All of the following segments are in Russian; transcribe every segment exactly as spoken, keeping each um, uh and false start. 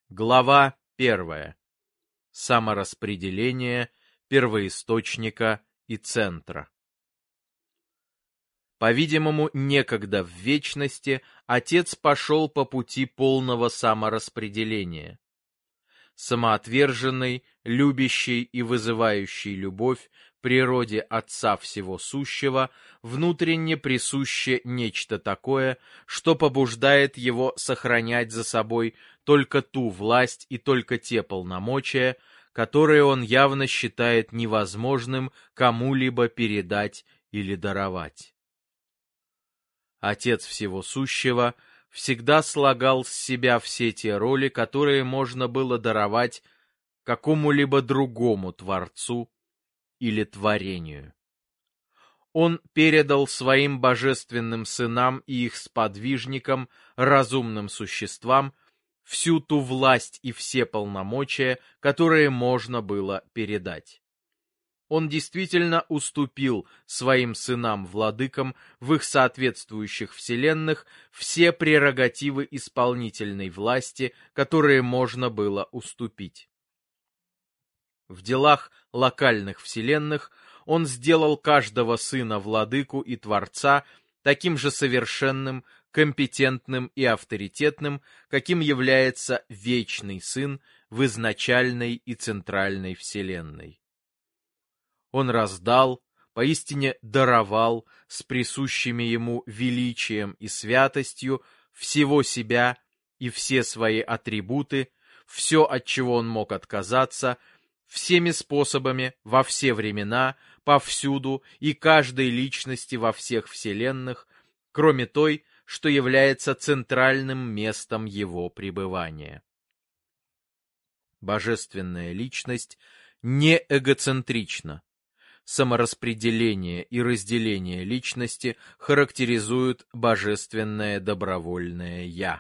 Глава первая. Самораспределение первоисточника и центра. По-видимому, некогда в вечности Отец пошел по пути полного самораспределения. Самоотверженный, любящий и вызывающий любовь природе Отца Всего Сущего внутренне присуще нечто такое, что побуждает его сохранять за собой только ту власть и только те полномочия, которые он явно считает невозможным кому-либо передать или даровать. Отец Всего Сущего всегда слагал с себя все те роли, которые можно было даровать какому-либо другому Творцу или творению. Он передал своим божественным сынам и их сподвижникам, разумным существам, всю ту власть и все полномочия, которые можно было передать. Он действительно уступил своим сынам-владыкам в их соответствующих вселенных все прерогативы исполнительной власти, которые можно было уступить. В делах локальных вселенных он сделал каждого сына-владыку и творца таким же совершенным, компетентным и авторитетным, каким является вечный сын в изначальной и центральной вселенной. Он раздал, поистине даровал с присущими ему величием и святостью всего себя и все свои атрибуты, все, от чего он мог отказаться, всеми способами, во все времена, повсюду и каждой личности во всех вселенных, кроме той, что является центральным местом его пребывания. Божественная личность не эгоцентрична. Самораспределение и разделение личности характеризуют божественное добровольное «Я».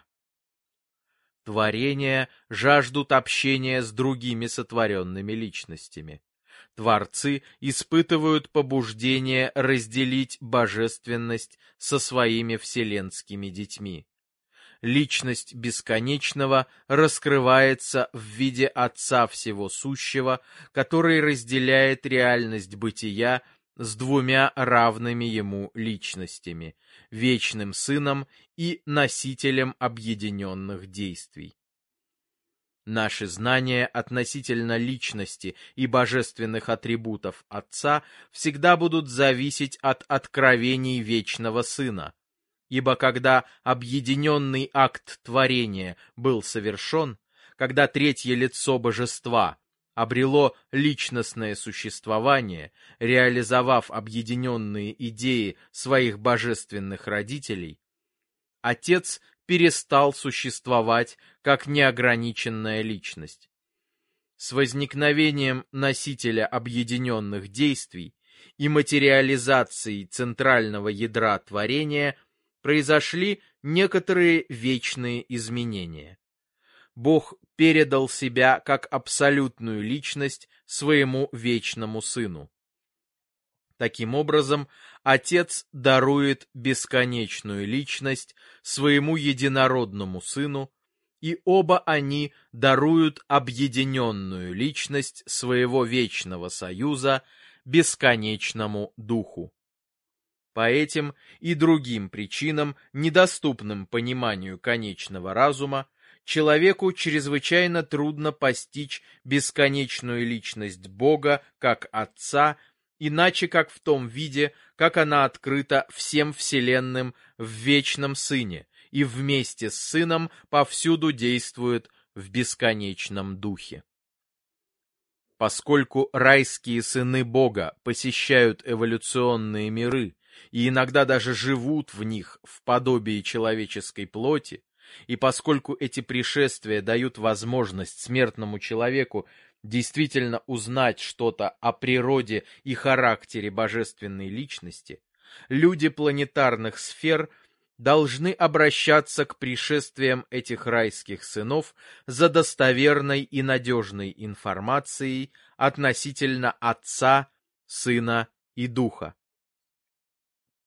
Творения жаждут общения с другими сотворенными личностями. Творцы испытывают побуждение разделить божественность со своими вселенскими детьми. Личность бесконечного раскрывается в виде Отца Всего Сущего, который разделяет реальность бытия с двумя равными ему личностями, вечным Сыном и носителем объединенных действий. Наши знания относительно личности и божественных атрибутов Отца всегда будут зависеть от откровений вечного Сына, ибо когда объединенный акт творения был совершен, когда третье лицо божества обрело личностное существование, реализовав объединенные идеи своих божественных родителей, Отец перестал существовать как неограниченная личность. С возникновением носителя объединенных действий и материализацией центрального ядра творения произошли некоторые вечные изменения. Бог передал себя как абсолютную личность своему вечному Сыну. Таким образом, Отец дарует бесконечную личность своему единородному Сыну, и оба они даруют объединенную личность своего вечного союза бесконечному Духу. По этим и другим причинам, недоступным пониманию конечного разума, человеку чрезвычайно трудно постичь бесконечную личность Бога как Отца, иначе как в том виде, как она открыта всем вселенным в вечном Сыне и вместе с Сыном повсюду действует в бесконечном Духе. Поскольку райские сыны Бога посещают эволюционные миры и иногда даже живут в них в подобии человеческой плоти, и поскольку эти пришествия дают возможность смертному человеку действительно узнать что-то о природе и характере божественной личности, люди планетарных сфер должны обращаться к пришествиям этих райских сынов за достоверной и надежной информацией относительно Отца, Сына и Духа.